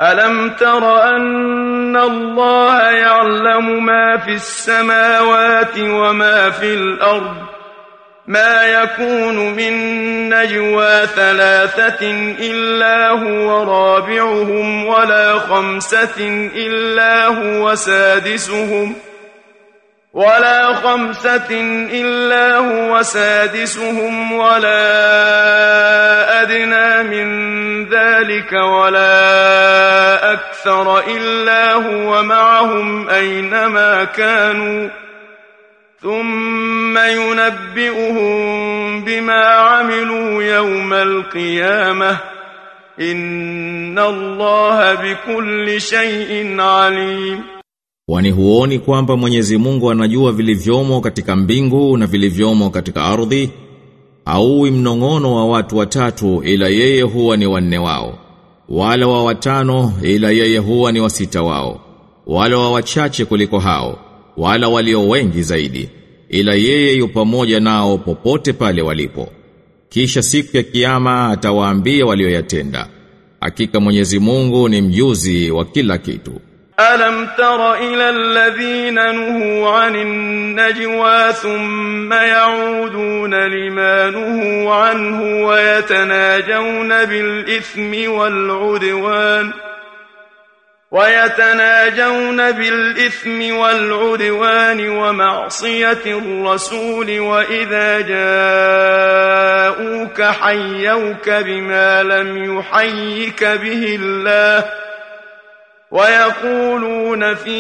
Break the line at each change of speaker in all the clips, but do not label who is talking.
ألم تر أن الله يعلم ما في السماوات وما في الأرض ما يكون من نجوى 3 إلا هو رابعهم ولا 5 إلا هو سادسهم ولا أدنى من ذلك ولا أكثر إلا هو معهم أينما كانوا ثم ينبئهم بما عملوا يوم القيامة إن الله بكل شيء عليم.
Kwani huoni kwamba Mwenyezi Mungu anajua vilivyomo katika mbingu na vilivyomo katika ardhi? Au mnong'ono wa watu 3 ila yeye huwa ni 4 wao, wala wa 5 ila yeye huwa ni 6 wao, wala wa wachache kuliko hao, wala walio wengi zaidi, ila yeye yu pamoja nao popote pale walipo. Kisha siku ya kiyama atawaambia walioyatenda. Hakika Mwenyezi Mungu ni mjuzi wa kila kitu.
ألم تر إلى الذين نهوا عن النجوى ثم يعودون لما نهوا عنه ويتناجون بالإثم والعدوان ومعصية الرسول وإذا جاءوك حيوك بما لم يحيك به الله ويقولون في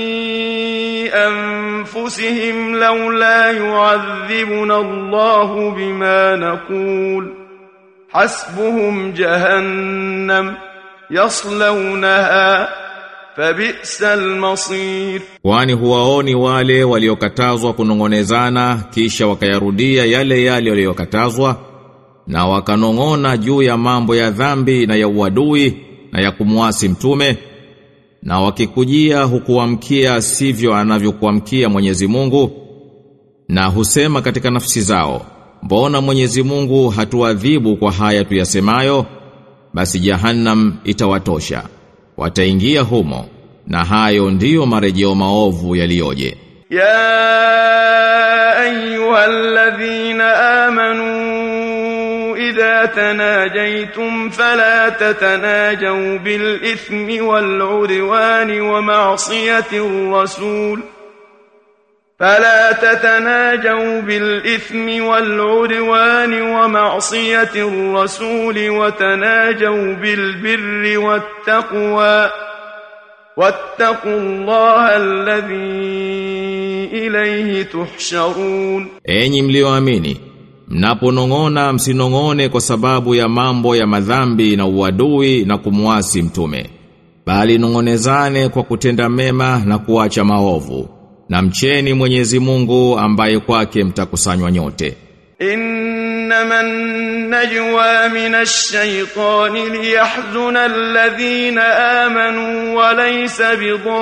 أنفسهم لولا يعذبنا الله بما نقول حسبهم جهنم يصلونها فبئس المصير.
Kwani huwaoni wale waliokatazwa kunongonezana kisha wakayarudia yale waliokatazwa na wakanong'ona juu ya mambo ya dhambi na ya uadui na ya kumwasi mtume, na wakikujia hukuamkia sivyo anavyokuamkia Mwenyezi Mungu, na husema katika nafsi zao, mbona Mwenyezi Mungu hatuadhibu kwa haya tuyasemayo? Basi Jahannam itawatosha, wataingia humo, na hayo ndiyo marejeo maovu yaliyoje.
Ya ayyuhalladhina amanu إذا تناجيتم فلا تتناجوا بالإثم والعدوان ومعصية الرسول وتناجوا بالبر والتقوى واتقوا الله الذي إليه تحشرون.
Enyi mlioamini, mnaponong'ona msinong'one kwa sababu ya mambo ya madhambi na uadui na kumwasi mtume, bali nong'onezane kwa kutenda mema na kuacha maovu, na mcheni Mwenyezi Mungu ambaye kwake mtakusanywa nyote.
Innaman najwa minash shaitani liyahzuna alladhina amanu wa laysa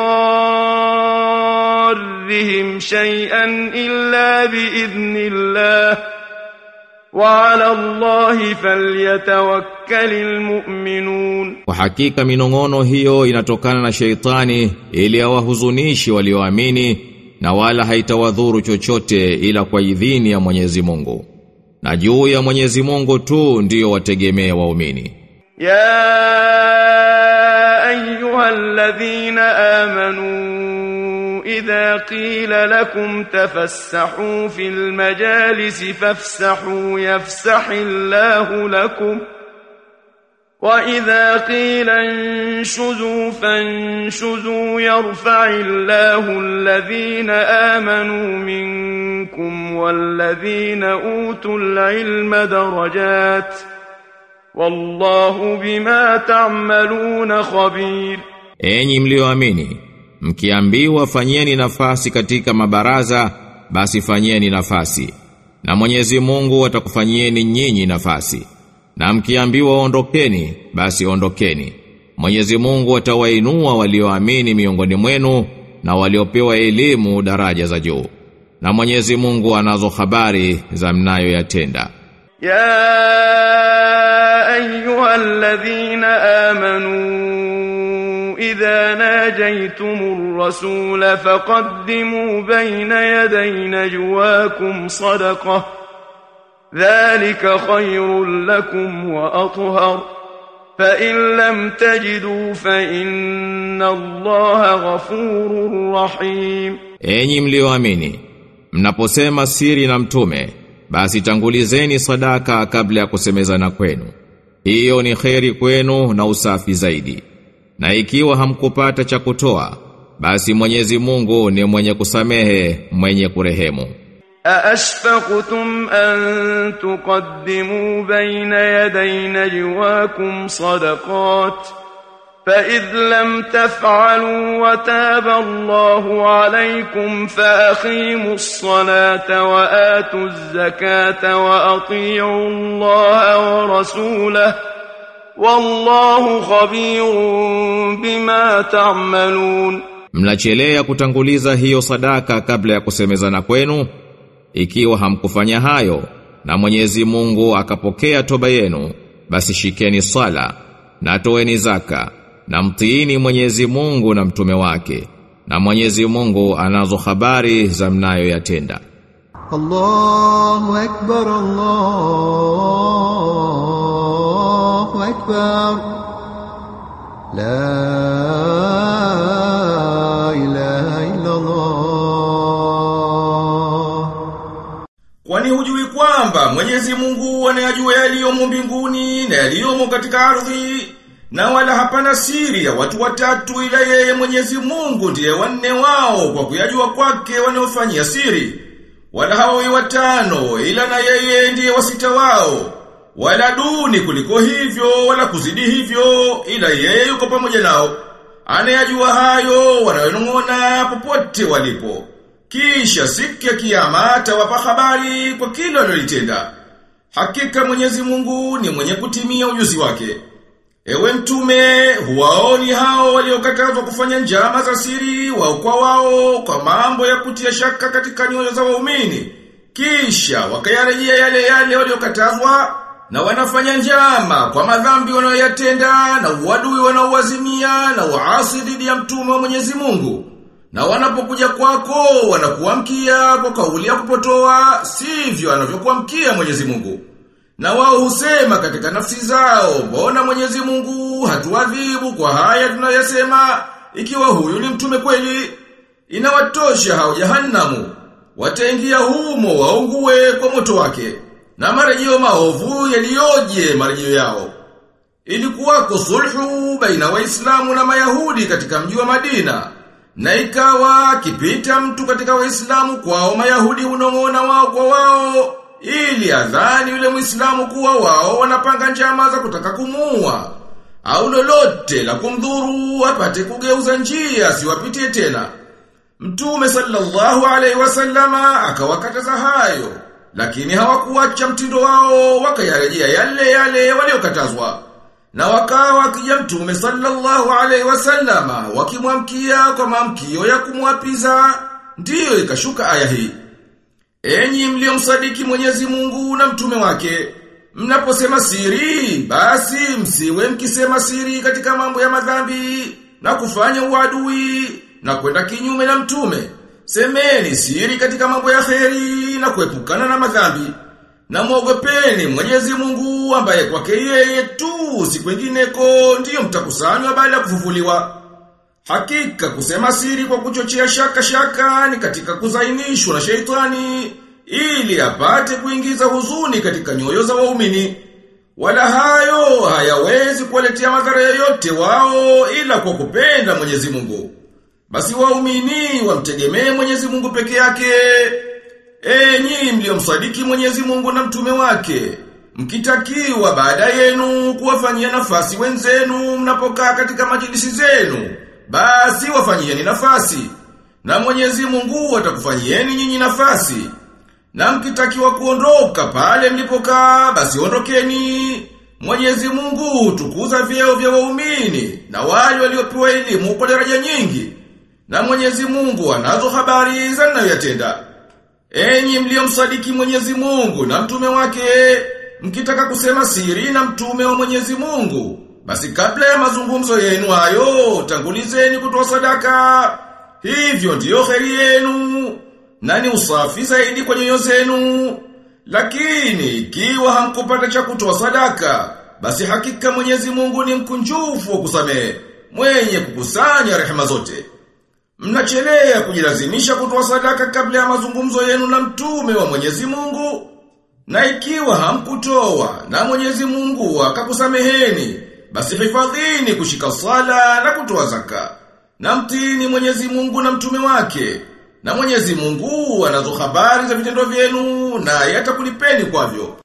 bidarrihim shay'an illa biidhnillah وعلى الله فليتوكل المؤمنون.
Kwa hakika minong'ono hiyo inatokana na sheitani ili awahuzunishi walioamini, na wala haitawadhuru chochote ila kwa idhini ya Mwenyezi Mungu, na juu ya Mwenyezi Mungu tu ndio wategemee waumini.
Ya ayyuhalladhina amanu إذا قيل لكم تفسحوا في المجالس فافسحوا يفسح الله لكم وإذا قيل انشزوا فانشزوا يرفع الله الذين آمنوا منكم والذين أوتوا العلم درجات والله بما تعملون خبير.
Enyi mlioamini, mkiambiwa fanyeni nafasi katika mabaraza, basi fanyeni nafasi, na Mwenyezi Mungu atakufanyieni nyinyi nafasi. Na mkiambiwa ondokeni, basi ondokeni. Mwenyezi Mungu atawainua walioamini miongoni mwenu na waliopewa elimu daraja za juu. Na Mwenyezi Mungu anazo habari za mnayoyatenda.
Ya ayyuhalladhina amanu إذا ناجيتم الرسول فقدموا بين يدي نجواكم صدقة ذلك خير لكم وأطهر فإن لم تجدوا فإن الله غفور رحيم.
Enyi mlioamini, mnaposema siri na mtume, basi tangulizeni sadaka kabla ya kusemezana kwenu. Hiyo ni kheri kwenu na usafi zaidi. Na ikiwa hamkupata cha kutoa, basi Mwenyezi Mungu ni mwenye kusamehe, mwenye kurehemu.
أأشفقتم أن تقدموا بين يدي نجواكم صدقات فإذ لم تفعلوا وتاب الله عليكم فأقيموا الصلاة وآتوا الزكاة وأطيعوا الله ورسوله والله خبير بما تعملون.
Mnachelea kutanguliza hiyo sadaka kabla ya kusemezana kwenu? Ikiwa hamkufanya hayo na Mwenyezi Mungu akapokea toba yenu, basi shikeni sala na toeni zaka na mtiini Mwenyezi Mungu na mtume wake, na Mwenyezi Mungu anazo habari za mnayoyatenda.
Allahu Akbar, Allahu Akbar, la ilaha illa Allah.
Kwani hujui kwamba Mwenyezi Mungu anayajua yaliyomo mbinguni na yaliyomo katika ardhi, na wala hapana siri ya watu watatu ila yeye Mwenyezi Mungu ndiye wanne wao kwa kuyajua kwake wanaofanyia siri, wala hawi watano ila na yeye ndiye wasita wao, wala duni kuliko hivyo wala kuzidi hivyo ila yeye yuko pamoja nao. Anayajua hayo wanayonong'ona popote walipo. Kisha siku ya kiyama atawapa habari kwa kila walilotenda. Hakika Mwenyezi Mungu ni mwenye kutimia ujuzi wake. Ewe mtume, huwaoni hao waliokatazwa kufanya njama za siri wao kwa wao kwa mambo ya kutia shaka katika nyoyo za waumini, kisha wakayarejea yale waliokatazwa, na wanafanya njama kwa madhambi wanayoyatenda na uadui wanaowazimia na uasi dhidi ya mtume wa Mwenyezi Mungu. Na wanapokuja kwako wanakuamkia kwa kauli ya kupotoa, sivyo anavyokuamkia Mwenyezi Mungu. Na wao husema katika nafsi zao, mbona Mwenyezi Mungu hatuadhibu kwa haya tunayosema, ikiwa huyu ni mtume kweli? Inawatosha hao Jahannamu, wataingia humo waungue kwa moto wake, na marejeo maovu yaliyoje marejeo yao. Ilikuwako sulhu baina Waislamu na Mayahudi katika mji wa Madina, na ikawa kipita mtu katika Waislamu kwao, Mayahudi unong'ona wao kwa wao, ili adhani yule Muislamu kuwa wao wanapanga njama za kutaka kumuua, au lolote la kumdhuru apate kugeuza njia siwapitie tena. Mtume sallallahu alaihi wasallama akawakataza hayo, lakini hawakuacha mtindo wao, wakayarejea yale waliokatazwa. Na wakawa kija Mtume sallallahu alaihi wasallama wakimwamkia kwa maamkio ya kumwapiza, ndiyo ikashuka aya hii: Enyi mliomsadiki Mwenyezi Mungu na mtume wake, mnaposema siri, basi msiwe mkisema siri katika mambo ya madhambi na kufanya uadui na kwenda kinyume na mtume. Semeni siri katika mambo ya kheri na kuepukana na madhambi. Na muogopeni Mwenyezi Mungu ambaye kwake yeye tu si kwengineko ndiyo mtakusanywa baada ya kufufuliwa. Hakika kusema siri kwa kuchochea shaka ni katika kuzainishwa na sheitani, ili apate kuingiza huzuni katika nyoyo za waumini. Wala hayo hayawezi kuwaletea madhara yoyote wao ila kwa kupenda Mwenyezi Mungu. Basi waumini wamtegemee Mwenyezi Mungu peke yake. Enyi mliomsadiki Mwenyezi Mungu na mtume wake, mkitakiwa baada yenu kuwafanyia nafasi wenzenu mnapokaa katika majilisi zenu, basi wafanyieni nafasi, na Mwenyezi Mungu atakufanyieni nyinyi nafasi. Na mkitakiwa kuondoka pale mlipokaa, basi ondokeni. Mwenyezi Mungu tukuza vyeo vya waumini na wale waliopewa elimu kwa daraja nyingi, na Mwenyezi Mungu anazo habari za mnayoyatenda. Enyi mliomsadiki Mwenyezi Mungu na mtume wake, mkitaka kusema siri na mtume wa Mwenyezi Mungu, basi kabla ya mazungumzo yenu hayo tangulizeni kutoa sadaka. Hivyo ndiyo kheri yenu na ni usafi zaidi kwa nyoyo zenu. Lakini ikiwa hamkupata cha kutoa sadaka, basi hakika Mwenyezi Mungu ni mkunjufu wa kusamehe, mwenye kukusanya rehema zote. Mnachelea kujilazimisha kutoa sadaka kabla ya mazungumzo yenu na mtume wa Mwenyezi Mungu. Na ikiwa hamkutoa na Mwenyezi Mungu akakusameheni, basi hifadhini kushika sala na kutoa zaka. Na mtini Mwenyezi Mungu na mtume wake. Na Mwenyezi Mungu anazo habari za vitendo vyenu na yatakulipeni kwavyo.